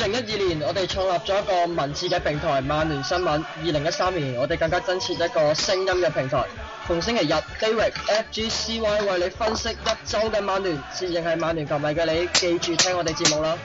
2012年，我哋創立咗一個文字嘅平台曼聯新聞。2013年，我哋更加增設一個聲音嘅平台。逢星期日 ，David FGCY 為你分析一周嘅曼聯，自認係曼聯球迷嘅你，記住聽我哋節目啦。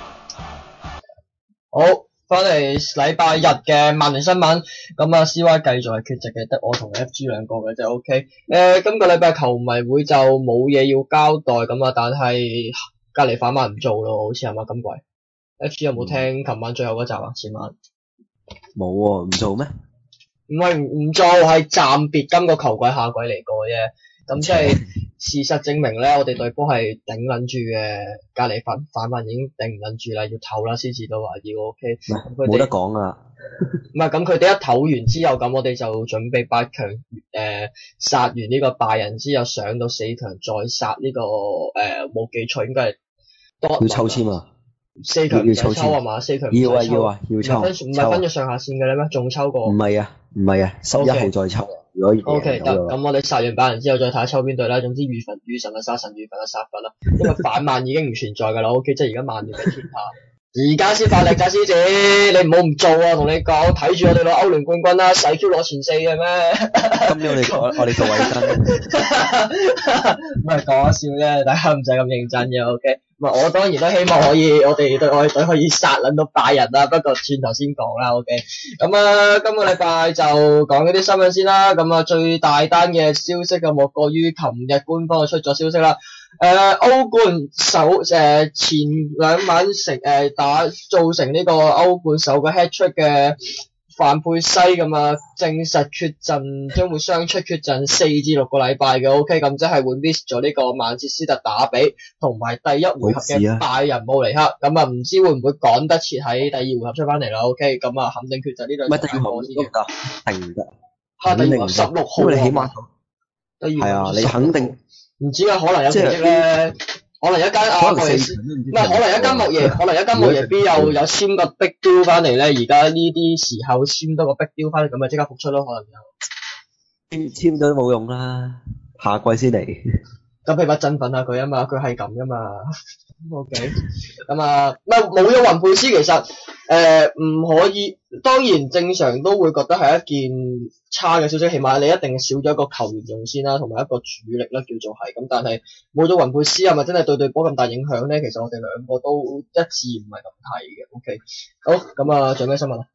好，翻嚟禮拜日嘅曼聯新聞，咁啊 CY 繼續係缺席嘅，得我同 FG 兩個嘅啫 ，OK。今個禮拜球迷會就冇嘢要交代咁啊，但係隔離反曼唔做咯，好似係嘛今季。FG 有冇聽琴晚最後嗰集啊？前晚冇喎，唔做咩？ 唔係唔做，係暫別今個球季夏季嚟過啫。咁即係事實證明咧，我哋隊波係頂撚住嘅。隔離反曼已經頂唔撚住啦，要唞啦先至到話要 OK。 冇得講啊！ 唔係咁，佢哋一唞完之後，咁我哋就準備8強殺完呢個拜仁之後，上到4強再殺呢個冇記錯應該係多要抽籤啊！4強唔使抽啊嘛，4強唔使抽。 要抽。 唔係分咗上下線嘅咧咩？仲抽過？ 唔係啊，11號再抽。如果 OK 得，咁我哋殺完拜仁之後再睇下抽邊隊啦。總之遇神就殺神，遇神就殺佛啦。因為反曼已經唔存在㗎啦，OK，即係而家曼聯嘅天下。而家先發力咋，師姐，你唔好唔做啊！同你講，睇住我哋攞歐聯冠軍啦，使 Q 攞前4嘅咩？ 今年我哋做衛生， 唔係講笑啫，大家唔使咁認真嘅 ，OK。我當然都希望可以，我哋隊可以殺撚到拜仁啦。不過轉頭先講啦 ，OK。咁啊，今個禮拜就講嗰啲新聞先啦。咁啊，最大單嘅消息就莫過於琴日官方就出咗消息啦。歐冠前兩晚造成呢個歐冠首個 hat-trick 嘅范佩西咁啊，證實缺陣，將會傷出缺陣4至6個禮拜嘅 ，OK， 咁即係會 miss 咗呢個曼徹斯特打比同埋第一回合嘅拜仁慕尼黑，咁啊唔知會唔會趕得切喺第二回合出翻嚟啦 ，OK， 咁啊肯定缺陣呢兩場波先嘅。 定㗎。 第二回合16號。 因為你起碼係啊，你肯定唔知啊，可能有成績咧。可能一間可能一間莫耶 B 有簽個 big deal 翻嚟咧，而家呢啲時候簽多個 big deal 翻嚟，咁咪即刻復出咯，可能有簽咗都冇用啦，下季先嚟。 咁譬如話振奮下佢啊嘛，佢係咁噶嘛。OK， 咁啊，冇咗雲佩斯其實唔可以，當然正常都會覺得係一件差嘅消息，起碼你一定少咗一個球員用先啦，同埋一個主力啦，叫做係咁。但係冇咗雲佩斯係咪真係對隊波咁大影響咧？其實我哋兩個都一致唔係咁睇嘅。OK， 好，咁啊，仲有咩新聞啊？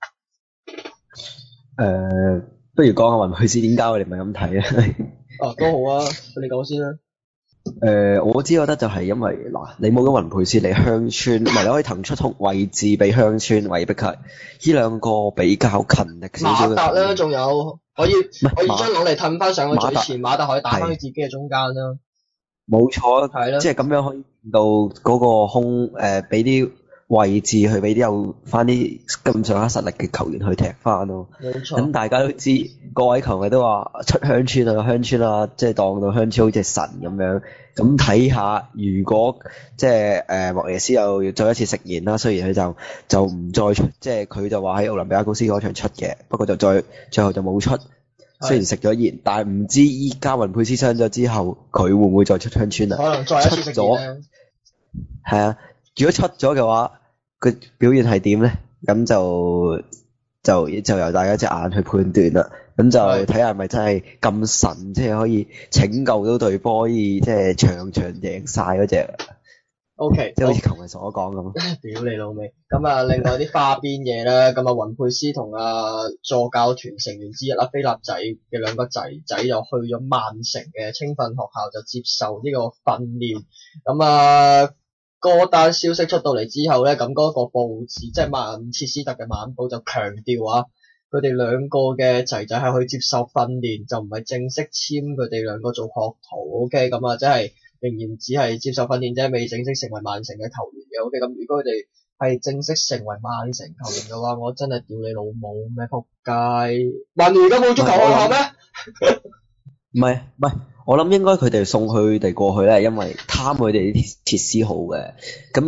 不如講下雲佩斯點解我哋唔係咁睇咧？ 都好啊，你講先啦。 我覺得就係因為嗱，你冇咗雲佩斯，你香川，唔係你可以騰出位置俾香川、韋碧克呢兩個比較勤力少少嘅。馬達啦， 仲有可以將攞嚟褪翻上去最前，馬達可以打翻去自己嘅中間啦。 冇錯， 係啦， 即係咁樣可以令到嗰個空俾啲位置去俾啲有翻啲咁上下實力嘅球員去踢翻咯。 冇錯。咁大家都知，各位球迷都話出香川啊，即係當到香川好似神咁樣。咁睇下，如果即係莫耶斯又再一次食言啦，雖然佢就唔再出，即係佢就話喺奧林比亞公司嗰場出嘅，不過就最後就冇出。雖然食咗言，但係唔知依家雲佩斯傷咗之後，佢會唔會再出香川啊？ 可能再一次食言咧。 係啊，如果出咗嘅話，佢表現係點咧？咁就由大家隻眼去判斷啦。咁就睇下係咪真係咁神，即係可以拯救到隊波，可以即係場場贏晒嗰隻。 OK， 即係好似球迷所講咁。 屌你老味！咁啊，另外啲花邊嘢啦，咁啊，雲佩斯同助教團成員之一菲臘仔嘅兩個仔就去咗曼城嘅青訓學校就接受呢個訓練。咁啊，嗰單消息出到嚟之後咧，咁嗰個報紙即係曼徹斯特嘅晚報就強調啊，佢哋兩個嘅仔仔係去接受訓練，就唔係正式簽佢哋兩個做學徒。OK， 咁啊，即係仍然只係接受訓練啫，未正式成為曼城嘅球員嘅。OK， 咁如果佢哋係正式成為曼城球員嘅話，我真係屌你老母咩仆街！曼聯而家冇足球學校咩？ 唔係，我諗應該佢哋送佢哋過去咧，因為貪佢哋啲設施好嘅。咁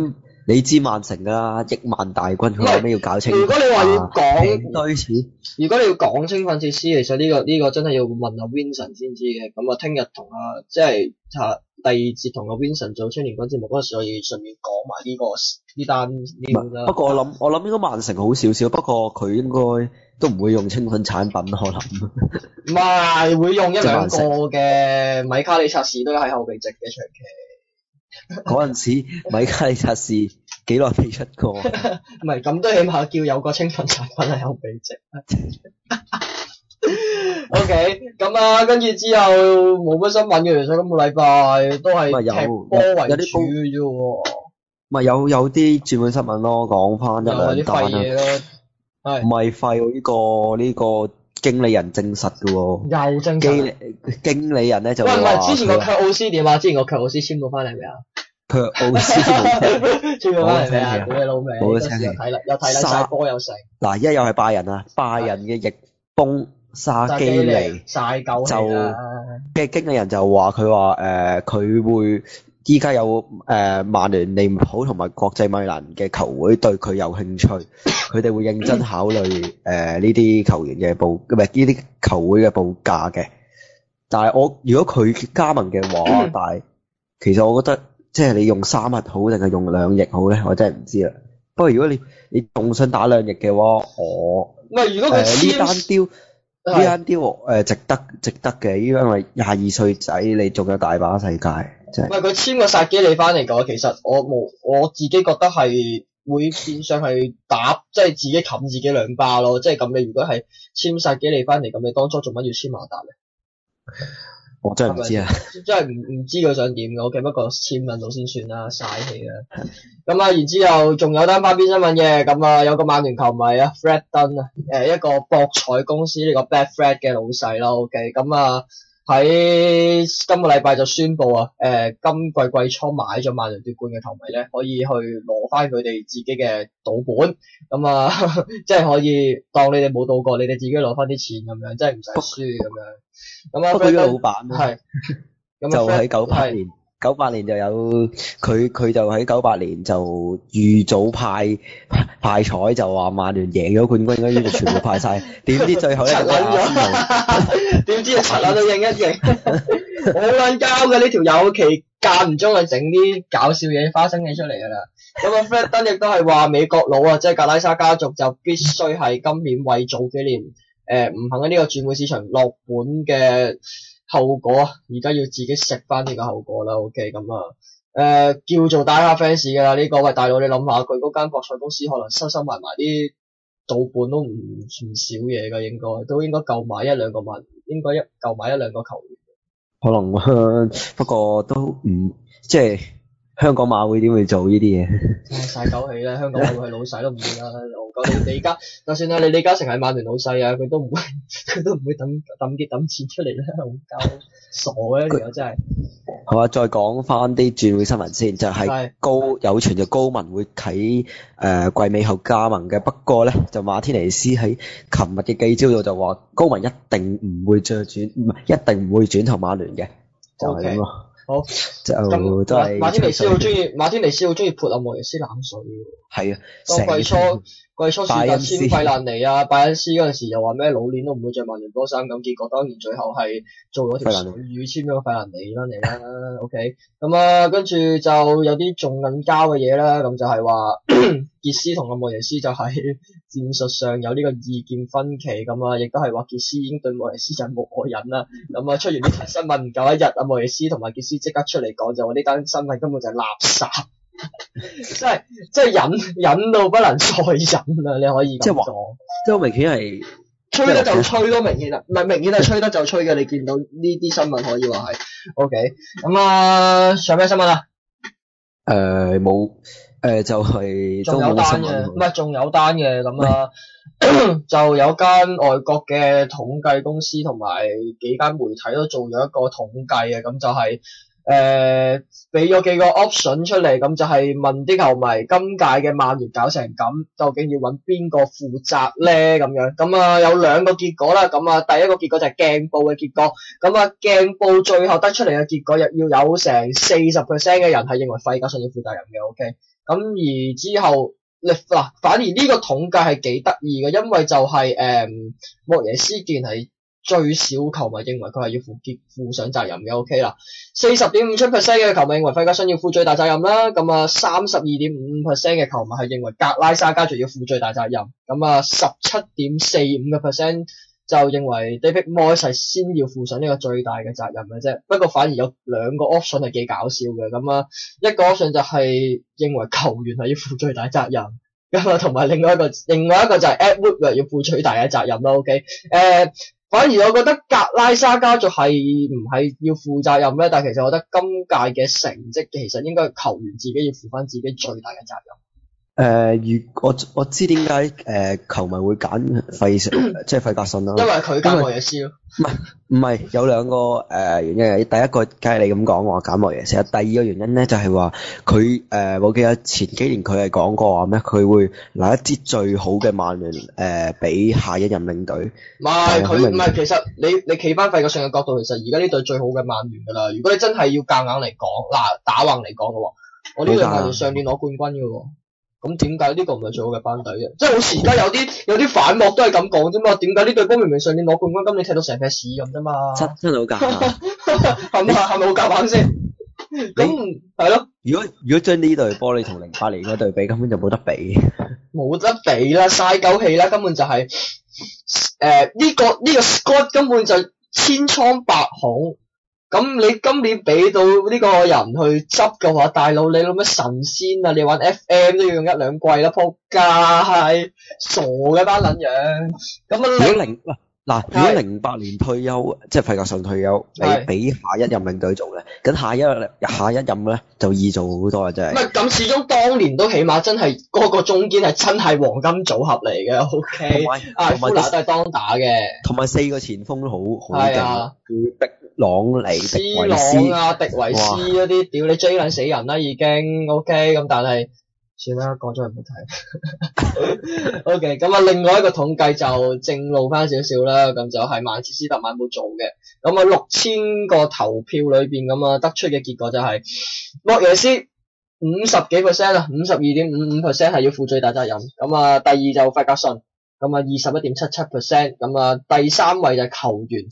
你知曼城㗎啦，億萬大軍，佢有咩要搞清？ 如果你話要講堆錢， 如果你要講青訓設施，其實呢個真係要問阿 Vincent 先知嘅。咁啊，聽日同即係第二節同阿 Vincent 做青年軍節目嗰陣時，可以順便講埋呢單 news 啦。 不過我諗應該曼城好少少，不過佢應該都唔會用青訓產品可能。 唔係會用一兩個嘅，米卡里察士都喺後備席嘅長期。 嗰陣時米卡里察士幾耐未出過？ 唔係咁都起碼叫有個青訓產品喺後備席。OK， 咁啊，跟住之後冇乜新聞嘅，其實今個禮拜都係踢波為主嘅啫喎。 咪有啲轉會新聞咯，講翻一兩單啦。係唔係廢喎？呢個經理人證實嘅喎。 又證實。 經理人咧就話。 喂，唔係之前個卻奧斯點啊？之前個卻奧斯簽到翻嚟未啊？ 卻奧斯簽到翻嚟未啊？屌你老味！嗰時又睇啦晒波又成。嗱， 而家又係拜仁啊！拜仁嘅翼鋒沙基利晒狗就嘅經理人就話佢佢會依家有曼聯、利物浦同埋國際米蘭嘅球會對佢有興趣，佢哋會認真考慮呢啲球員嘅呢啲球會嘅報價嘅。但係如果佢加盟嘅話，但係其實我覺得即係你用3日好定係用2翼好咧，我真係唔知啦。不過如果你仲想打2翼嘅話， 唔係如果佢呢單 deal 值得嘅，因為22歲仔你仲有大把世界，真係。 唔係佢簽個薩基利翻嚟講，其實我自己覺得係會變相係打，即係自己冚自己2巴咯。即係咁，你如果係簽薩基利翻嚟，咁你當初做乜要簽馬達咧？ 我真係唔知啊！ 真係唔知佢想點嘅，OK，不過簽緊到先算啦，嘥氣啦。咁啊，然之後仲有單花邊新聞嘅，咁啊有個曼聯球迷啊 ，Fred Dunn 啊，一個博彩公司呢個 Betfred 嘅老細啦 ，OK，咁啊喺今個禮拜就宣布啊，今季初買咗曼聯奪冠嘅球迷咧，可以去攞翻佢哋自己嘅賭本，咁啊即係可以當你哋冇賭過，你哋自己攞翻啲錢咁樣，即係唔使輸咁樣。咁啊， 不過呢個老闆係， 就喺98年就有佢就喺98年就預早派彩，就話曼聯贏咗冠軍，應該全部派晒，點知最後咧就點知柒撚到認一認，好撚交嘅呢條友，其間唔中係整啲搞笑嘢、花生嘢出嚟㗎啦。咁啊 ，Fred Dunn 亦都係話美國佬啊，即係格拉沙家族就必須係今年為早幾年唔肯喺呢個轉會市場落本嘅後果啊，而家要自己食翻呢個後果啦。OK， 咁啊，叫做大下 fans 㗎啦呢個。喂，大佬你諗下，佢嗰間博彩公司可能收埋啲賭本都唔少嘢㗎，應該夠買1-2個萬，應該夠買1-2個球員。可能不過都唔即係。香港馬會點會做呢啲嘢？ 晒狗氣啦！香港馬會係老細都唔會啦。你李家，就算係你李嘉誠係曼聯老細啊，佢都唔會抌錢出嚟啦，好鳩傻嘅條友真係。 好啊，再講翻啲轉會新聞先，就係有傳就高文會喺季尾後加盟嘅，不過咧就馬天尼斯喺琴日嘅記招度就話高文一定唔會轉投曼聯嘅，就係咁咯。 好， 就都係馬天尼斯好中意潑阿莫耶斯冷水嘅。係啊，當季初選擇簽費蘭尼啊，拜恩斯嗰陣時又話咩老年都唔會着曼聯波衫，咁結果當然最後係做咗條水魚簽咗個費蘭尼翻嚟啦。OK， 咁啊跟住就有啲仲緊交嘅嘢啦，咁就係話傑斯同阿莫耶斯就喺戰術上有呢個意見分歧，咁啊亦都係話傑斯已經對莫耶斯就冇可忍啦。咁啊出完呢單新聞唔夠一日，阿莫耶斯同埋傑斯即刻出嚟講就話呢單新聞根本就係垃圾。真係忍到不能再忍啦！你可以咁講， 即係明顯係吹得就吹都明顯啦，唔係明顯係吹得就吹嘅。你見到呢啲新聞可以話係 OK。咁啊，上咩新聞啊？ 冇就係仲有單嘅，唔係仲有單嘅咁啊，就有間外國嘅統計公司同埋幾間媒體都做咗一個統計嘅，咁就係。俾咗幾個 option 出嚟，咁就係問啲球迷今屆嘅曼聯搞成咁，究竟要揾邊個負責咧？咁樣，咁啊有2個結果啦，咁啊第一個結果就係鏡報嘅結果，咁啊鏡報最後得出嚟嘅結果要有成40% 嘅人係認為費格遜要負責任嘅 ，OK， 咁而之後嗱，反而呢個統計係幾得意嘅，因為就係、莫耶斯既然係最少球迷認為佢係要負上責任嘅 ，OK 啦，40.57% 嘅球迷認為費格遜要負最大責任啦，咁啊32.55% 嘅球迷係認為格拉沙家族要負最大責任，咁啊17.45% 就認為 David Moyes 係先要負上呢個最大嘅責任嘅啫，不過反而有兩個 option 係幾搞笑嘅，咁啊一個 option 就係認為球員係要負最大責任，咁啊同埋另外一個就係 Ed Woodward 要負最大嘅責任啦 ，OK， 反而我覺得格拉沙家族係唔係要負責任咧？但係其實我覺得今屆嘅成績其實應該係球員自己要負翻自己最大嘅責任。 我知點解球迷會揀即係費格遜啦， 因為佢揀莫耶斯咯。 唔係有兩個原因嘅，第一個梗係你咁講話揀莫耶斯，第二個原因咧就係話佢我記得前幾年佢係講過話咩，佢會拿一支最好嘅曼聯俾下一任領隊。唔係其實你企翻費格遜嘅角度，其實而家呢隊最好嘅曼聯㗎啦。如果你真係要夾硬嚟講，打橫嚟講嘅喎，我呢隊曼聯上年攞冠軍嘅喎。咁點解呢個唔係最好嘅班底嘅？即係好似而家有啲反駁都係咁講啫嘛。點解呢隊波明明上年攞冠軍，今年踢到成劈屎咁啫嘛？ 真係好夾硬， 係咪好夾硬先？咁係咯。如果將呢隊波你同08年嗰隊比，根本就冇得比。 冇得比啦，嘥鳩氣啦，根本就係呢個 squad 根本就千瘡百孔。咁你今年俾到呢個人去執嘅話，大佬你諗乜神仙啊？你玩 FM 都要用一兩季啦，仆街，傻嘅班撚樣。咁如果08年退休，即係費格遜退休，你俾下一任領隊做咧，咁下一任咧就易做好多啊！真係。唔係咁，始終當年都起碼真係嗰個中堅係真係黃金組合嚟嘅 ，OK。艾夫拿都係當打嘅。同埋4個前鋒都好勁，碧朗尼、迪維斯嗰啲，屌你追撚死人啦已經 ，OK。咁但係。算啦，講咗唔好睇。OK， 咁啊，另外一個統計就正路翻少少啦，咁就係曼徹斯特晚報做嘅，咁啊6000個投票裏邊咁啊得出嘅結果就係莫耶斯50幾%啊，52.55% 係要負最大責任，咁啊第二就費格遜，咁啊21.77%，咁啊第三位就係球員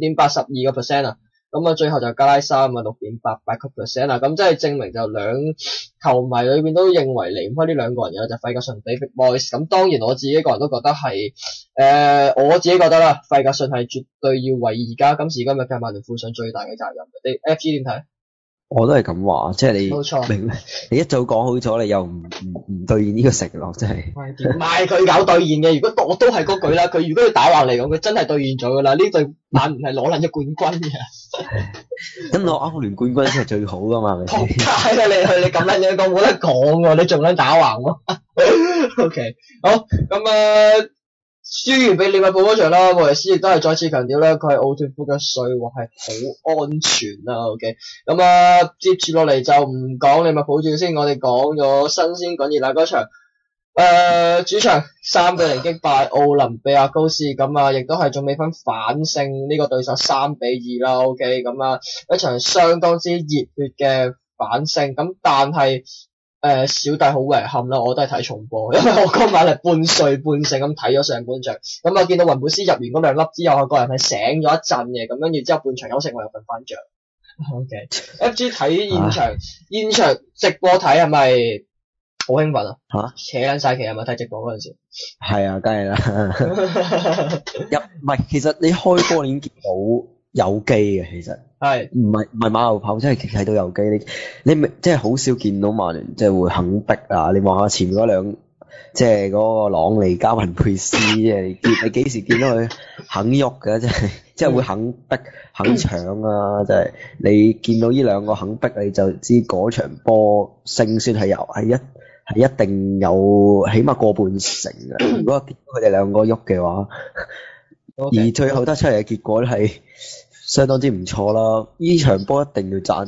15.82%啊。咁啊，最後就格拉沙咁啊6.88% 啦，咁即係證明就兩球迷裏邊都認為離唔開呢兩個人嘅就費格遜同 David Moyes。咁當然我自己個人都覺得係我自己覺得啦，費格遜係絕對要為而家今時今日嘅曼聯負上最大嘅責任。你 FG 點睇？我都係咁話，即係你冇錯，明你一早講好咗，你又唔兌現呢個承諾，真係。唔係佢有兌現嘅，如果我都係嗰句啦，佢如果要打橫嚟講，佢真係兌現咗噶啦，呢隊曼聯係攞撚咗冠軍嘅。咁攞歐聯冠軍先係最好噶嘛，係咪先？仆街啦你咁撚樣講冇得講喎，你仲撚打橫喎？OK， 好咁輸完俾利物浦嗰場啦，莫耶斯亦都係再次強調咧，佢係奧脱福嘅稅喎，係好安全啦。OK， 咁接住落嚟就唔講利物浦住先，我哋講咗新鮮滾熱辣嗰場，主場3-0擊敗奧林比亞高斯，咁亦都係仲未分反勝呢個對手3-2啦。OK， 咁一場相當之熱血嘅反勝，咁但係。小弟好遺憾啦，我都係睇重播，因為我今晚係半睡半醒咁睇咗上半場，咁見到雲佩斯入完嗰兩粒之後，我個人係醒咗一陣嘅，咁跟住之後半場休息我又瞓翻着。OK，FG 睇現場直播睇係咪好興奮啊？扯緊晒旗係咪睇直播嗰陣時？係啊，梗係啦。唔係，其實你開波已經見到。有機嘅其實係唔係馬後炮，真係睇到有機。你即係好少見到曼聯即係會肯逼啊！你望下前面嗰兩，即係嗰個朗尼加雲佩斯，你幾時見到佢肯喐嘅？即係會肯逼肯搶啊！即係你見到呢兩個肯逼，你就知嗰場波勝算係一定有起碼過半成嘅。如果見到佢哋兩個喐嘅話。Okay. 而最後得出嚟嘅結果係相當之唔錯啦！呢場波一定要讚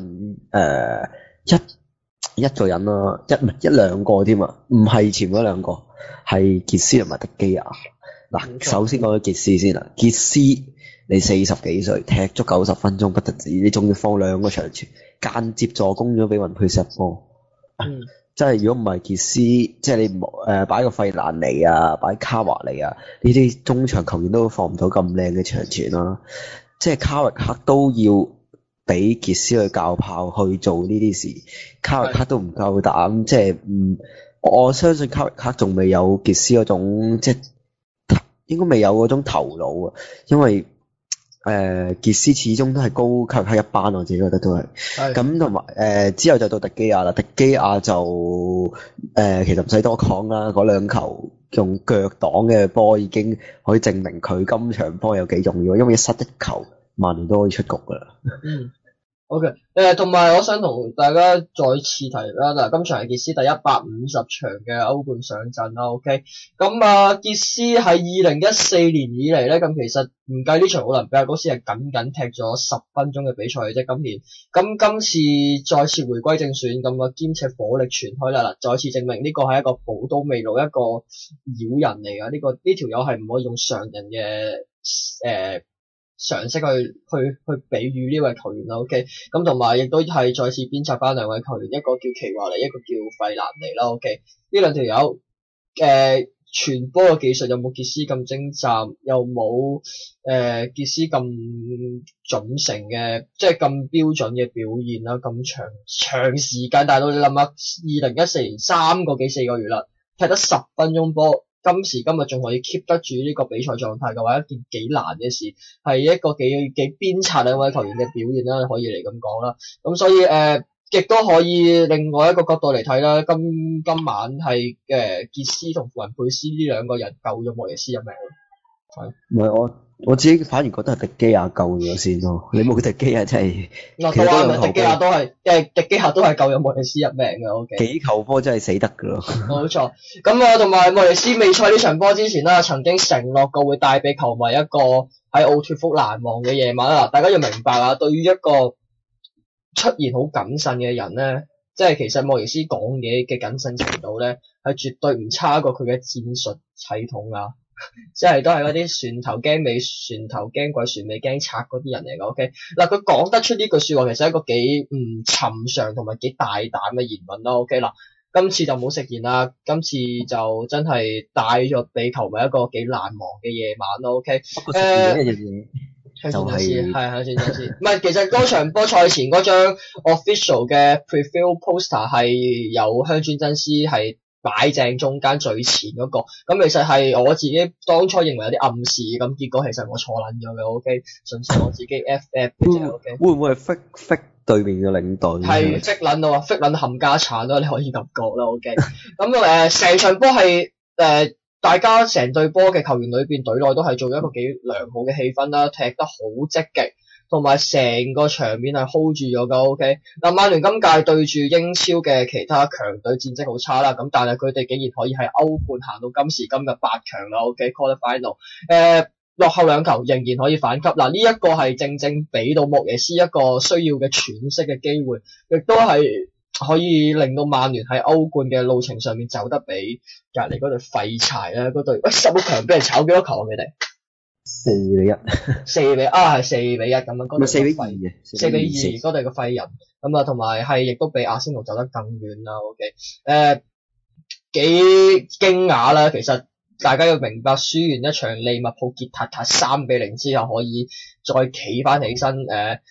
一個人啦，一兩個添啊，唔係前嗰兩個，係傑斯同埋迪基亞。嗱，首先講咗傑斯先啦，傑斯你40幾歲，踢足90分鐘不特止，你仲要放兩個長傳，間接助攻咗俾雲佩斯波。 即係如果唔係傑斯，即係你擺個費蘭尼啊，擺卡華尼啊，呢啲中場球員都放唔到咁靚嘅長傳啦。即係卡域克都要俾傑斯去教炮去做呢啲事，卡域克都唔夠膽，即係我相信卡域克仲未有傑斯嗰種，即係應該未有嗰種頭腦啊，因為傑斯始終都係高卡域克一班，我自己覺得都係。咁同埋之後就到迪基亞啦，迪基亞就其實唔使多講啦，嗰兩球用腳擋嘅波已經可以證明佢今場波有幾重要，因為一失一球，曼聯都可以出局㗎啦。 OK， 同埋我想同大家再次提啦，嗱，今場係傑斯第150場嘅歐冠上陣啦 ，OK， 咁傑斯喺2014年以嚟咧，咁其實唔計呢場奧林比亞嗰時係僅踢咗10分鐘嘅比賽嘅啫，今年，咁今次再次回歸正選，咁兼且火力全開啦，嗱，再次證明呢個係一個寶刀未老，一個妖人嚟㗎，呢條友係唔可以用常人嘅常識去比喻呢位球員啦 ，OK， 咁同埋亦都係再次鞭策翻兩位球員，一個叫奇華尼，一個叫費蘭尼啦 ，OK， 呢兩條友傳波嘅技術有冇傑斯咁精湛，又冇傑斯咁準成嘅，即係咁標準嘅表現啦，咁長時間，但係到你諗下，2014年4個月啦，踢得10分鐘波。今時今日仲可以 keep 得住呢個比賽狀態嘅話，一件幾難嘅事，係一個幾鞭策兩位球員嘅表現啦，可以嚟咁講啦。咁所以亦都可以另外一個角度嚟睇啦。今晚係傑斯同雲佩斯呢兩個人救咗莫耶斯一命。係。唔係我自己反而覺得係迪基亞救咗先咯。你冇迪基亞真係。其實迪基亞都係，迪基亞都係救咗莫耶斯一命嘅。OK。 幾球波真係死得㗎咯。 冇錯。咁同埋莫耶斯未賽呢場波之前啦，曾經承諾過會帶俾球迷一個喺奧脫福難忘嘅夜晚啦。大家要明白啊，對於一個出現好謹慎嘅人咧，即係其實莫耶斯講嘢嘅謹慎程度咧，係絕對唔差過佢嘅戰術系統啊！即係都係嗰啲船頭驚尾、船頭驚鬼、船尾驚賊嗰啲人嚟嘅。OK， 嗱，佢講得出呢句說話，其實係一個幾唔尋常同埋幾大膽嘅言論啦。OK， 嗱，今次就冇食言啦，今次就真係帶咗俾球迷一個幾難忘嘅夜晚咯。OK， 就係向前走先，唔係，其實嗰場波賽前嗰張 official 嘅 preview poster 係有香川真司係擺正中間最前嗰個，咁其實係我自己當初認為有啲暗示，咁結果其實我錯撚咗嘅。OK， 純粹我自己 FF 嘅啫。OK， 會唔會係 fake 對面嘅領隊？ 係 fake 撚到啊 ，fake 撚冚家產咯，你可以咁講啦。OK， 咁成場波係大家成隊波嘅球員裏邊隊內都係做咗一個幾良好嘅氣氛啦，踢得好積極，同埋成個場面係 hold 住咗噶。OK， 嗱，曼聯今屆對住英超嘅其他強隊戰績好差啦，咁但係佢哋竟然可以喺歐冠行到今時今日8強啦。OK，quarter final， 落後2球仍然可以反擊。嗱，呢一個係正正俾到莫耶斯一個需要嘅喘息嘅機會，亦都係可以令到曼聯喺歐冠嘅路程上面走得比隔離嗰隊廢柴啦，嗰隊16強俾人炒幾多球啊？佢哋4-1，4-1係4-1咁樣，嗰隊 4-2嘅 4-2嗰隊嘅廢人咁啊，同埋係亦都比阿仙奴走得更遠啦。OK， 幾驚訝啦，其實大家要明白，輸完一場利物浦傑塔塔3-0之後，可以再企翻起身，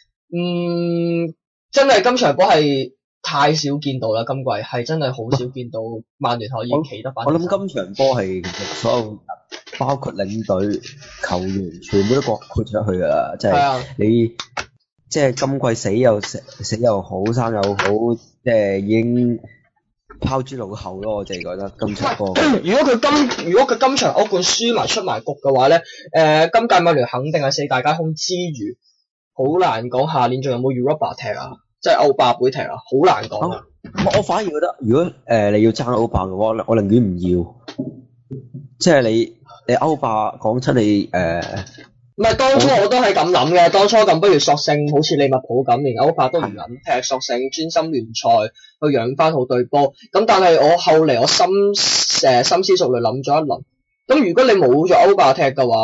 真係今場波係太少見到啦，今季係真係好少見到曼聯可以企得翻。 我諗今場波係其實所有包括領隊、球員全部都割豁出去㗎啦，即係你即係今季死又好，生又好，即係已經拋諸腦後咯。我淨係覺得今場波。 如果佢今場歐冠輸埋出埋局嘅話咧，今屆曼聯肯定係4大皆空之餘，好難講下年仲有冇 Europa 踢啊？即係歐霸杯踢啊，好難講啊！ 我反而覺得，如果你要爭歐霸嘅話，我寧願唔要。即係你歐霸講出你唔係當初我都係咁諗嘅，當初咁不如索性好似利物浦咁，連歐霸都唔諗踢，索性專心聯賽去養翻好隊波。咁但係我後嚟我深思熟慮諗咗一輪，咁如果你冇咗歐霸踢嘅話，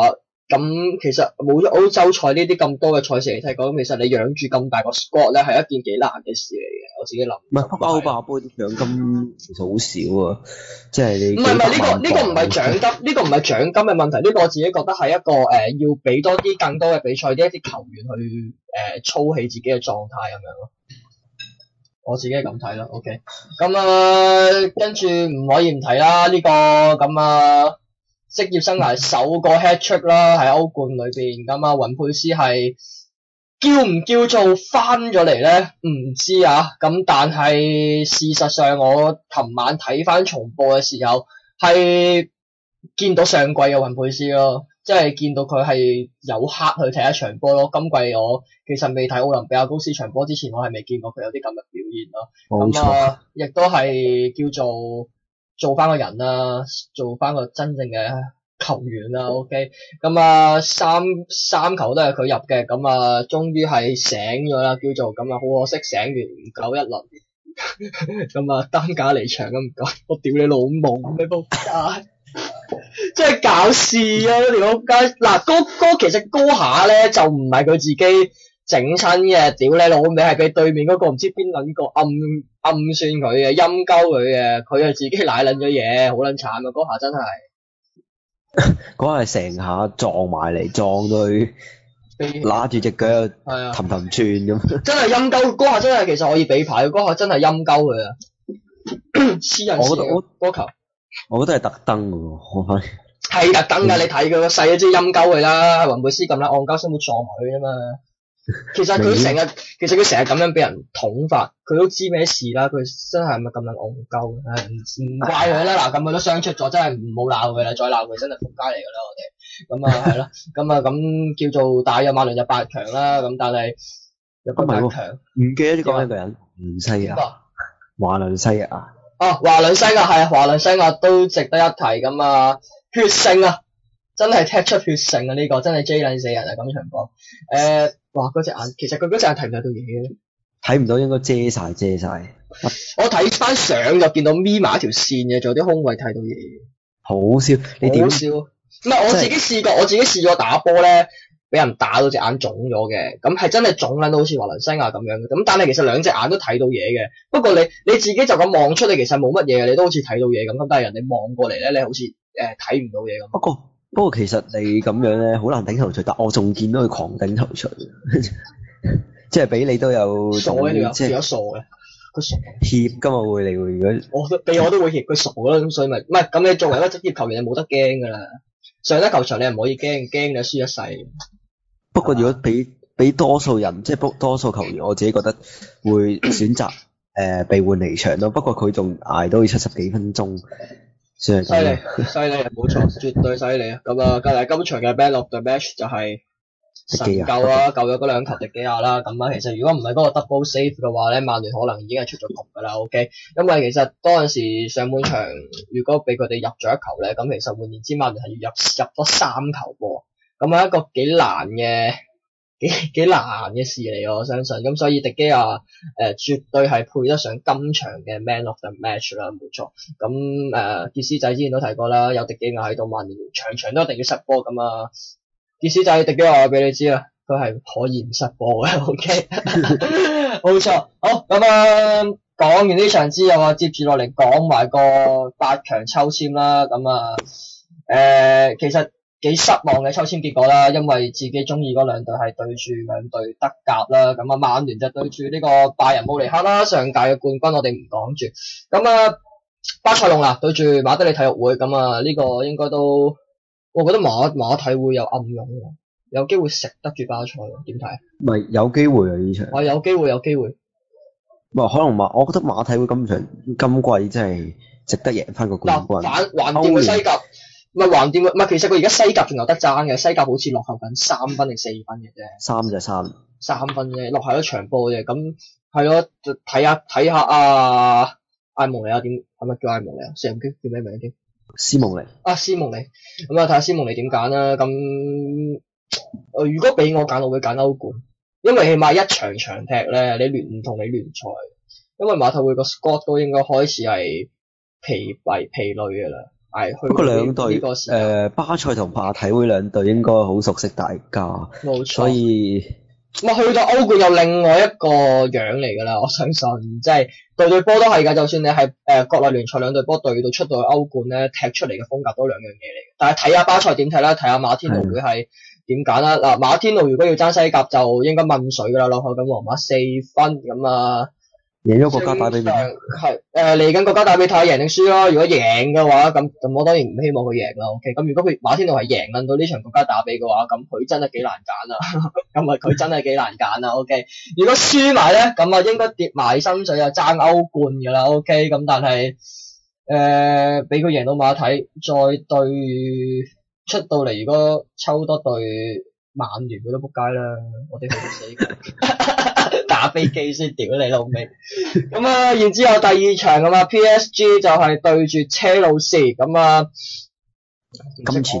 咁其實冇咗歐洲賽呢啲咁多嘅賽事嚟睇講，其實你養住咁大個 squad 咧係一件幾難嘅事嚟嘅，我自己諗。 唔係歐霸杯啲獎金其實好少啊，即係你唔係呢個唔係獎金，呢個唔係獎金嘅問題，呢個我自己覺得係一個要俾多啲更多嘅比賽，啲一啲球員去操起自己嘅狀態咁樣咯。我自己係咁睇啦 ，OK。咁跟住唔可以唔提啦，呢個咁職業生涯首個 hat-trick 啦，喺歐冠裏邊。咁雲佩斯係叫唔叫做翻咗嚟咧？唔知啊。咁但係事實上，我琴晚睇翻重播嘅時候，係見到上季嘅雲佩斯咯，即係見到佢係有黑去踢一場波咯。今季我其實未睇奧林比亞高斯場波之前，我係未見過佢有啲咁嘅表現咯。 冇錯。 亦都係叫做翻個人啦，做翻個真正嘅球員啦 ，OK。三球都係佢入嘅，終於係醒咗啦，叫做咁好可惜醒完唔夠一輪，擔架離場咁唔該，我屌你老母你仆街，真係搞事啊！嗰條仆街嗱，嗰其實嗰下咧就唔係佢自己整親嘅，屌你老味係俾對面嗰個唔知邊撚個暗算佢嘅，陰鳩佢嘅，佢係自己舐撚咗嘢，好撚慘啊！嗰下真係。 嗰係成下撞埋嚟，撞到佢揦住隻腳氹氹轉咁。 真係陰鳩，嗰下真係其實可以俾牌，嗰下真係陰鳩佢啊！黐人線嗰球， 我覺得係特登嘅喎，我發現係特登㗎，你睇佢個勢都知陰鳩佢啦，雲佩斯咁啦，戇鳩先會撞埋佢啫嘛。其實佢成日咁樣俾人捅法，佢都知咩事啦。佢真係咪咁撚戇鳩？唔怪佢啦。嗱，咁佢都傷出咗，真係唔好鬧佢啦。再鬧佢真係仆街嚟㗎啦，我哋。係咯。咁叫做大約曼聯就8強啦。咁但係入到8強， 唔記得講一個人，唔西亞，華倫西亞。 華倫西亞係啊，華倫西亞都值得一提咁血性啊！真係踢出血性啊！呢個真係 J 撚死人啊！咁場波，哇！嗰隻眼，其實佢嗰隻眼睇唔睇到嘢嘅？睇唔到，應該遮晒。 我睇翻相就見到咪埋一條線嘅，仲有啲空位睇到嘢。 好笑，你點？ 好笑。唔係我自己試過打波咧，俾人打到隻眼腫咗嘅，咁係真係腫撚到好似華倫西亞咁樣嘅。咁但係其實兩隻眼都睇到嘢嘅，不過你自己就咁望出嚟，其實冇乜嘢嘅，你都好似睇到嘢咁。咁但係人哋望過嚟咧，你好似睇唔到嘢咁。 不過其實你咁樣咧，好難頂頭鎚，但我仲見到佢狂頂頭鎚，即係俾你都有傻嘅， 即係傻嘅，佢傻。 怯噶嘛會你會，如果俾我都會怯，佢傻啦，咁所以咪唔係咁。你作為一個職業球員，你冇得驚噶啦。上得球場你唔可以驚，驚你輸一世。 不過如果俾多數人，即係多數球員，我自己覺得會選擇被換離場咯。不過佢仲捱到70幾分鐘。犀利， 冇錯，絕對犀利啊！咁隔離今場嘅 Man of the Match 就係神救啦，救咗嗰兩球迪基亞啦。其實如果唔係嗰個 double save 嘅話咧，曼聯可能已經係出咗局㗎啦。OK，因為其實嗰陣時上半場如果俾佢哋入咗一球咧，咁其實換言之，曼聯係要入多3球波，咁係一個幾難嘅事嚟，我相信。咁所以迪基亞絕對係配得上今場嘅 Man of the Match 啦，冇錯。咁傑斯仔之前都提過啦，有迪基亞喺度，曼聯場都一定要失波咁啊。傑斯仔迪基亞我俾你知啦，佢係可以唔失波嘅。OK，冇錯。好，講完呢場之後接住落嚟講埋個8強抽籤啦。其實幾失望嘅抽籤結果啦，因為自己中意嗰兩隊係對住兩隊德甲啦。曼聯就對住呢個拜仁慕尼黑啦，上屆嘅冠軍我哋唔講住。巴塞隆拿對住馬德里體育會，呢個應該都，我覺得馬體會有暗湧，有機會食得住巴塞，點睇？ 唔係有機會啊呢場。 有機會。 可能我覺得馬體會今季真係值得贏翻個冠軍。 橫掂個西甲。其實佢而家西甲仲有得爭嘅，西甲好似落後緊3分定4分嘅啫。3分啫，落後一場波啫。咁係咯，睇下艾蒙尼亞點，係咪叫艾蒙尼亞？成機叫咩名添？斯蒙尼。斯蒙尼。睇下斯蒙尼點揀啦。如果俾我揀，我會揀歐冠，因為起碼一場踢咧，你唔同你聯賽，因為馬體會個 squad 都應該開始係疲累嘅啦。 係去不過兩隊呢個時間巴塞同馬體會兩隊應該好熟悉大家， 冇錯。 所以咁啊，去到歐冠又另外一個樣嚟㗎啦，我相信即係對波都係㗎。就算你係國內聯賽兩隊波對到出到去歐冠咧，踢出嚟嘅風格都兩樣嘢嚟嘅。但係睇下巴塞點睇啦，睇下馬天奴會係點揀啦。嗱，馬天奴如果要爭西甲就應該問水㗎啦，落後緊皇馬4分咁啊。 贏咗國家打比咩？ 係嚟緊國家打比睇下贏定輸咯。如果贏嘅話，咁我當然唔希望佢贏啦。OK，咁如果佢馬天奴係贏緊到呢場國家打比嘅話，咁佢真係幾難揀啊。咁啊，佢真係幾難揀啊。OK，如果輸埋咧，咁啊應該跌埋心水啊，爭歐冠㗎啦。OK，咁但係俾佢贏到馬體，再對出到嚟，如果抽多對曼聯佢都仆街啦，我哋去到死打飛機先，屌你老味。咁啊，然之後第二場咁啊 PSG 就係對住車路士咁啊， 金錢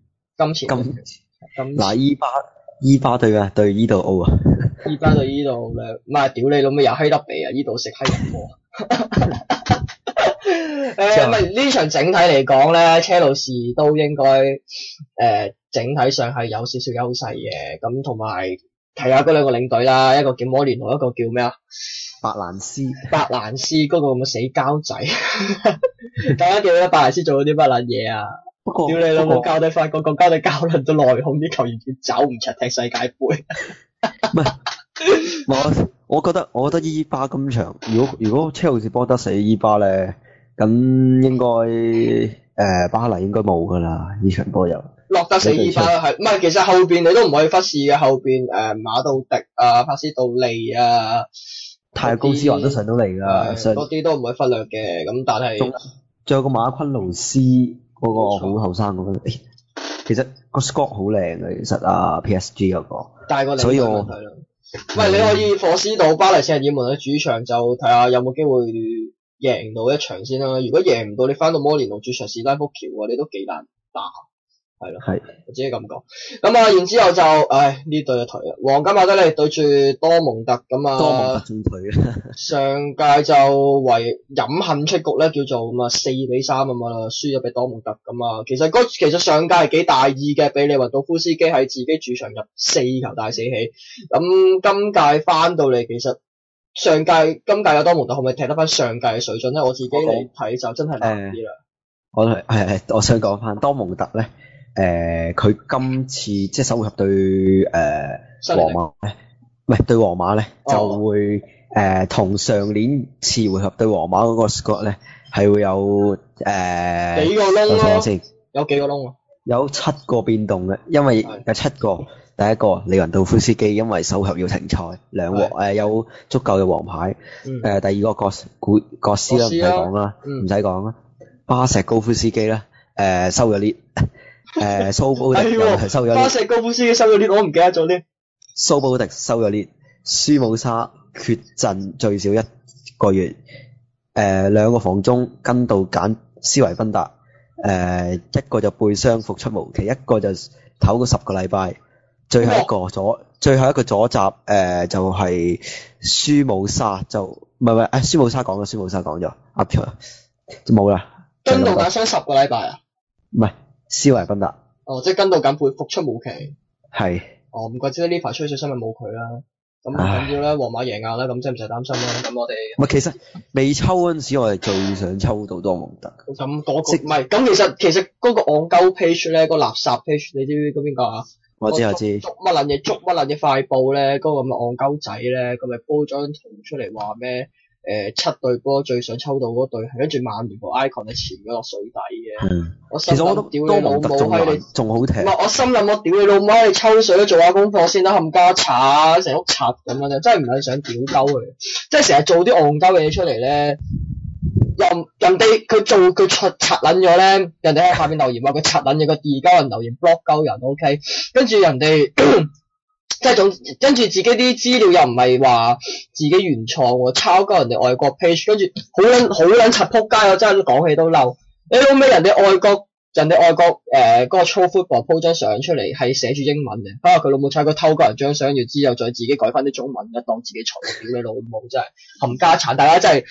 嗱伊巴對啊，對伊度奧啊， 伊巴對伊度咧，唔係屌你老味又閪得鼻啊，伊度食閪人喎。咪呢場整體嚟講咧，車路士都應該整體上係有少少優勢嘅，咁同埋睇下嗰兩個領隊啦，一個叫摩連奴，一個叫咩啊？白蘭斯嗰個咁嘅死膠仔，大家記得白蘭斯做咗啲乜撚嘢啊？屌你老母交低翻個國家隊教練都內控啲球員要走唔出踢世界盃。 唔係，我覺得伊巴今場，如果車路士幫得死伊巴咧，咁應該巴黎應該冇㗎啦，呢場波又落得死伊巴係，唔係其實後邊你都唔可以忽視嘅，後邊馬杜迪啊、帕斯杜利啊、 泰高斯雲都上到嚟㗎， 嗰啲都唔可以忽略嘅，咁但係仲有個馬昆勞斯嗰個好後生嗰個，其實個 score 好靚嘅，其實啊 PSG 嗰個， 但係個所以我喂，你可以火斯到巴黎聖日耳門嘅主場就睇下有冇機會贏到一場先啦。如果贏唔到，你翻到摩連奴主場史丹福橋啊，你都幾難打。係咯，我自己咁講。咁啊，然之後就，呢隊嘅頹啦，皇家馬德里對住多蒙特咁啊。 多蒙特仲頹啊！ 上屆就為飲恨出局咧，叫做咁啊4-3咁啊，輸咗俾多蒙特咁啊。其實上屆係幾大意嘅，俾利雲道夫斯基喺自己主場入4球大死起。咁今屆翻到嚟，其實今屆嘅多蒙特可唔可以踢得翻上屆嘅水準咧？我自己嚟睇就真係難啲啦。 我想講翻多蒙特咧。佢今次即係首回合對皇馬咧，唔係對皇馬咧，就會同上年次回合對皇馬嗰個 score 咧係會有幾個窿咯， 先有幾個窿啊？ 有7個變動嘅，因為有7個。第一個利雲道夫斯基因為首回合要停賽，有足夠嘅黃牌。第二個國師啦，唔使講啦，唔使講啦。巴石高夫斯基啦，收咗 lead。蘇布迪又係收咗 lead， 巴石高夫斯基收咗 lead，我唔記得咗添。 蘇布迪收咗 lead，舒姆沙缺陣最少1個月。兩個防中跟到揀斯維賓達，一個就背傷復出無期，一個就唞個10個禮拜。最後一個左閘就係舒姆沙，就唔係舒姆沙講咗噏咗就冇啦。 跟到揀傷10個禮拜啊？ 唔係。斯維賓達即係跟到緊背復出無期。 係。 唔怪之得呢排吹水新聞冇佢啦。咁唔緊要啦，皇馬贏硬啦，咁即係唔使擔心啦。咁我哋唔係，其實未抽嗰陣時，我哋最想抽到多蒙特。 咁嗰個唔係，咁其實嗰個戇鳩 page 咧，個垃圾 page，你知唔知嗰邊個啊？ 我知。 捉乜撚嘢快報咧，嗰個咁嘅戇鳩仔咧，佢咪煲張圖出嚟話咩？7隊波最想抽到嗰隊係跟住曼聯個 icon 係潛咗落水底嘅。 其實我覺得屌你老母仲好踢。 唔係，我心諗我屌你老母，你抽水都做下功課先啦，冚家鏟成屋柒咁樣，真係唔係想屌鳩佢，即係成日做啲戇鳩嘅嘢出嚟咧。人哋佢柒撚咗咧，人哋喺下面留言話佢柒撚咗個2鳩人留言 block 鳩人 OK， 跟住人哋。即係跟住自己啲資料又唔係話自己原創喎，抄鳩人哋外國 page， 跟住好撚柒撲街，我真係講起都嬲。你老味人哋外國嗰個操 football 鋪張相出嚟係寫住英文嘅，佢老母猜佢偷鳩人張相，然之後再自己改翻啲中文嘅，當自己財，屌你老母真係冚家鏟！大家真係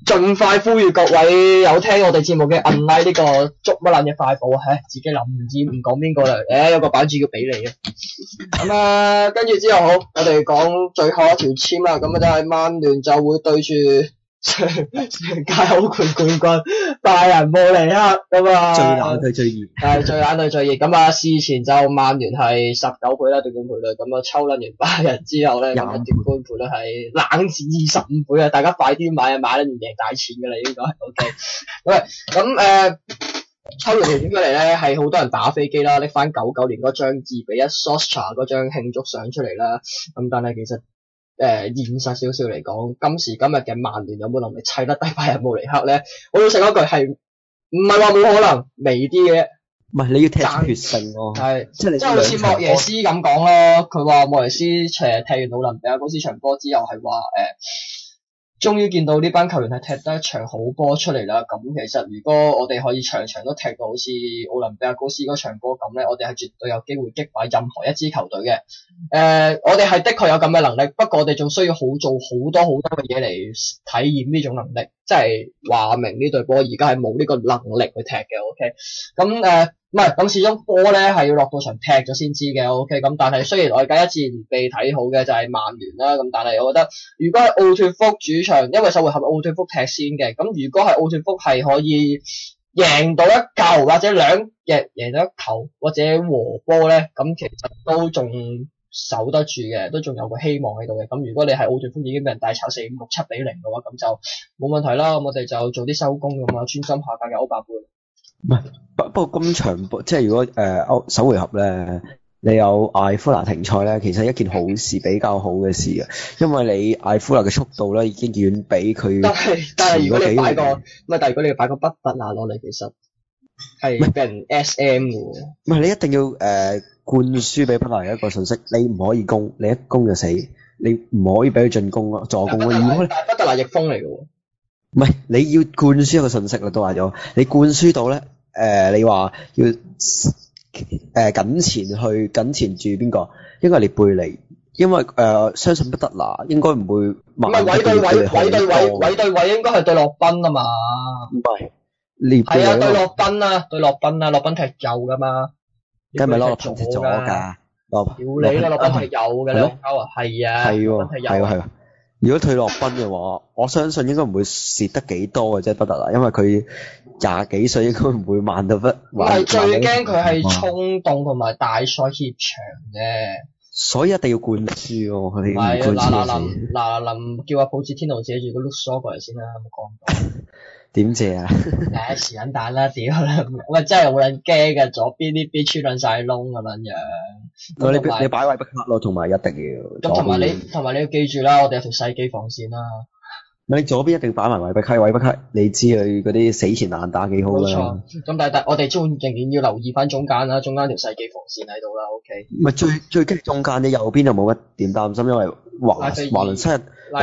盡快呼籲各位有聽我哋節目嘅 unlike 呢個捉乜撚嘅快報啊！自己諗唔知唔講邊個啦，有個版主叫比利啊。咁啊，跟住之後好，我哋講最後一條簽啦，咁啊就係曼聯就會對住上屆歐冠冠軍拜仁慕尼黑咁啊， 最冷對最熱， 係最冷對最熱。咁啊，事前就曼聯係19倍啦奪冠賠率，咁啊抽撚完拜仁之後咧，咁啊奪冠賠率係冷至25倍啊！大家快啲買啊，買得完贏大錢㗎啦，應該 OK。喂，咁抽完條點出嚟咧，係好多人打飛機啦，拎翻99年嗰張2-1 Solskjaer 嗰張慶祝相出嚟啦。咁但係其實現實少少嚟講，今時今日嘅曼聯有冇能力砌得低拜仁慕尼黑咧？我要食嗰句係唔係話冇可能，微啲嘅。 唔係你要踢出血性喎， 係即係你即係好似莫耶斯咁講咯，佢話莫耶斯踢完魯能比亞高斯場波之後係話終於見到呢班球員係踢得一場好波出嚟啦。咁其實如果我哋可以場場都踢到好似奧林比亞高斯嗰場波咁咧，我哋係絕對有機會擊敗任何一支球隊嘅。我哋係的確有咁嘅能力，不過我哋仲需要做好多嘅嘢嚟體驗呢種能力，即係話明呢隊波而家係冇呢個能力去踢嘅。OK，咁唔係，咁始終波咧係要落到場踢咗先知嘅。OK，咁但係雖然我而家一致被睇好嘅就係曼聯啦，咁但係我覺得如果係奧脫福主場，因為首回合奧脫福踢先嘅，咁如果係奧脫福係可以贏到一球或者贏到一球或者和波咧，咁其實都仲守得住嘅，都仲有個希望喺度嘅。咁如果你係奧脫福已經俾人大炒4-5、6-7比0嘅話，咁就冇問題啦。咁我哋就做啲收工咁啊，專心下屆嘅歐霸盃。 唔係，不過今場即係如果首回合咧，你有艾夫拿停賽咧，其實係一件好事，比較好嘅事啊，因為你艾夫拿嘅速度咧已經遠比佢。 但係如果你擺個但係如果你擺個不特拿落嚟，其實係俾人 SM 嘅喎。 唔係你一定要灌輸俾不特拿一個信息，你唔可以攻，你一攻就死，你唔可以俾佢進攻咯，助攻咯。如果但係不特拿逆風嚟嘅喎。 唔係，你要灌輸一個信息啦，都話咗，你灌輸到咧，你話要緊前住邊個？應該係列貝尼，因為相信不德拿應該唔會慢得過列貝尼好多。 委對位應該係對洛賓啊嘛。 唔係，列貝尼係啊，對洛賓啊，洛賓踢右噶嘛。 梗係咪洛賓踢左㗎？ 屌你啦，洛賓踢右嘅兩球啊，係啊， 係喎。如果退洛賓嘅話，我相信應該唔會蝕得幾多嘅啫，不得啦，因為佢20幾歲，應該唔會慢到不。 我係最驚佢係衝動同埋大賽怯場嘅。 所以一定要灌輸喎，佢哋係灌輸嗱，叫阿普捷天奴借住個 look saw 過嚟先啦，冇講到。 點借啊？ 時撚蛋啦，屌啦！喂，真係好撚驚㗎，左邊啲邊穿撚晒窿咁樣樣。 你擺位不卡咯，同埋一定要。 咁同埋你要記住啦，我哋有條細機防線啦。 你左邊一定擺埋位不卡，你知佢嗰啲死纏爛打幾好啦。 冇錯。咁但係我哋仍然要留意翻中間啦，中間條細機防線喺度啦。OK。 唔係最激中間，你右邊就冇乜點擔心，因為華倫西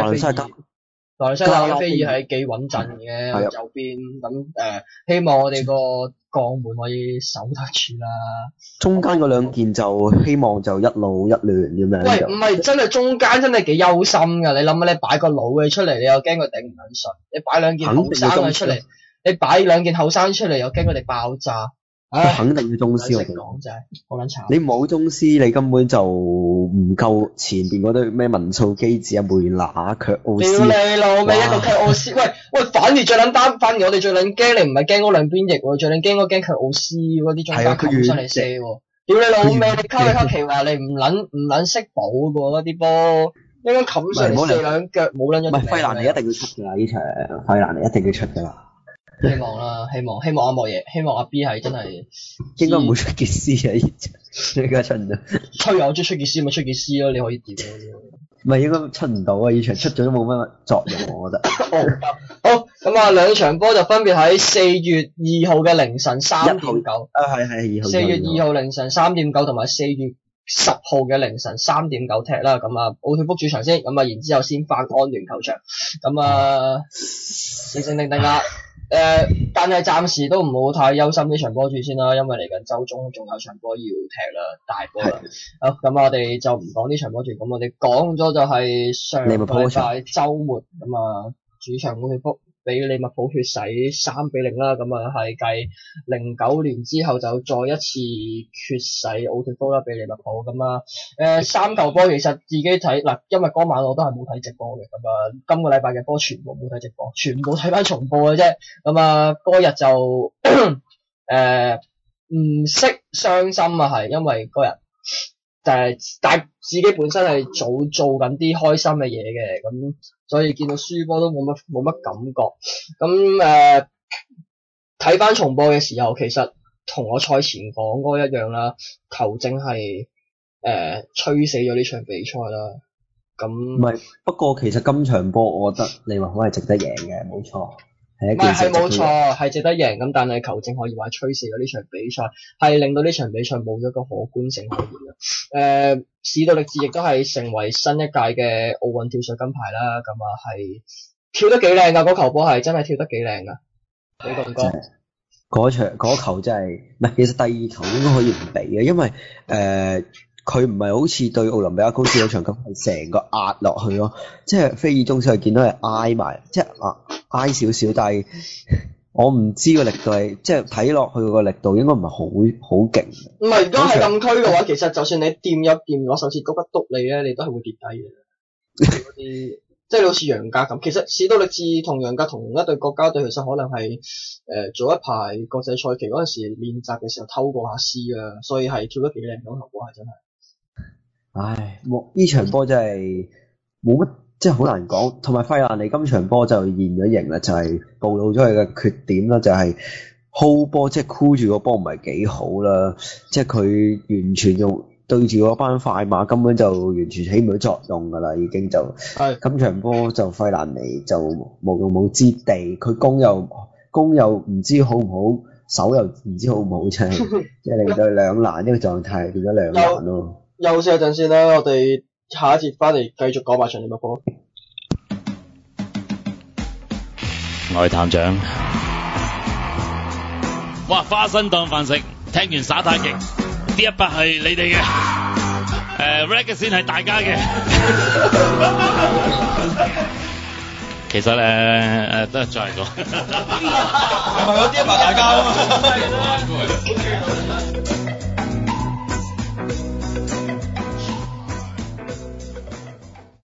亞菲爾係幾穩陣嘅右邊，咁希望我哋個鋼門可以守得住啦。 中間嗰兩件就希望就一路一亂咁樣。 喂，唔係真係中間真係幾憂心㗎，你諗下，你擺個老嘅出嚟，你又驚佢頂唔撚順；你擺兩件後生嘅出嚟，你擺兩件後生出嚟，又驚佢哋爆炸。 肯定要宗師，我講真係好撚慘。 你冇宗師，你根本就唔夠前邊嗰堆咩文素基治啊、梅拿、卻奧斯。 屌你老味，一個卻奧斯，喂，反而我哋最撚驚，你唔係驚嗰兩邊翼喎，最撚驚卻奧斯嗰啲中間冚上嚟射喎。屌你老味，你卡奇話你唔撚識補嘅喎嗰啲波，應該冚上嚟射兩腳冇撚一。 唔係費蘭尼一定要出㗎啦呢場，費蘭尼一定要出㗎啦。 希望啦，希望阿莫爺，希望阿 B 係真係應該唔會出傑斯啊！依家出唔到。 吹我中意出傑斯咪出傑斯咯，你可以點咯？ 唔係應該出唔到啊！呢場出咗都冇乜作用，我覺得。 好，咁啊，兩場波就分別喺4月2號嘅凌晨3.9。 係2號。 4月2號凌晨3.9同埋4月10號嘅凌晨3.9踢啦。咁啊，奧脫福主場先，咁啊，然之後先返安聯球場。咁啊，定啦。但係暫時都唔好太憂心呢場波住先啦，因為嚟緊週中仲有場波要踢啦，大波啦。好，咁我哋就唔講呢場波住，咁我哋講咗就係上個禮拜週末咁啊，主場奧脫福俾利物浦血洗3-0啦，咁啊係繼09年之後就再一次血洗奧脱福啦，俾利物浦咁啊3球波其實自己睇嗱，因為嗰晚我都係冇睇直播嘅，咁啊今個禮拜嘅波全部冇睇直播，全部睇翻重播嘅啫，咁啊嗰日就唔識傷心啊，係因為嗰日。但係自己本身係做緊啲開心嘅嘢嘅，咁所以見到輸波都冇乜感覺。咁睇翻重播嘅時候，其實同我賽前講嗰一樣啦，球證係吹死咗呢場比賽啦。咁唔係，不過其實今場波我覺得利物浦係值得贏嘅，冇錯。 唔係冇錯，係值得贏咁，但係球證可以話吹死咗呢場比賽，係令到呢場比賽冇咗個可觀性可言啦。史杜力治亦都係成為新一屆嘅奧運跳水金牌啦，咁啊係跳得幾靚㗎，嗰球波係真係跳得幾靚㗎，你覺唔覺？ 嗰球真係唔係，其實第二球應該可以唔俾嘅，因為佢唔係好似對奧林比亞高斯嗰場咁係成個壓落去咯，即係菲爾中線係見到係挨埋，即係挨少少，但係我唔知個力度係即係睇落去個力度應該唔係好勁。唔係， 如果係禁區嘅話，其實就算你掂攞手指篤一篤你咧，你都係會跌低嘅。嗰啲即係好似楊格咁，其實史杜力治同楊格同一隊國家隊，其實可能係早一排國際賽期嗰陣時練習嘅時候偷過下師啊，所以係跳得幾靚嗰球波係真係。 唉，呢場波真係冇乜，即係好難講。同埋費蘭尼今場波就現咗形啦，就係暴露咗佢嘅缺點啦，就係 hold 波即係箍住個波唔係幾好啦，即係佢完全用對住嗰班快馬根本就完全起唔到作用噶啦，已經就今場波就費蘭尼就無用武之地，佢攻又唔知好唔好，手又唔知好唔好，真係即係令到兩難呢個狀態變咗兩難咯。 休息一陣先啦，我哋下一節翻嚟繼續講埋場利物浦。 我係探長。哇！花生當飯食，聽完耍太極，呢一筆係你哋嘅，reg 先係大家嘅。其實都係再嚟過。係咪有啲一筆大家啊嘛？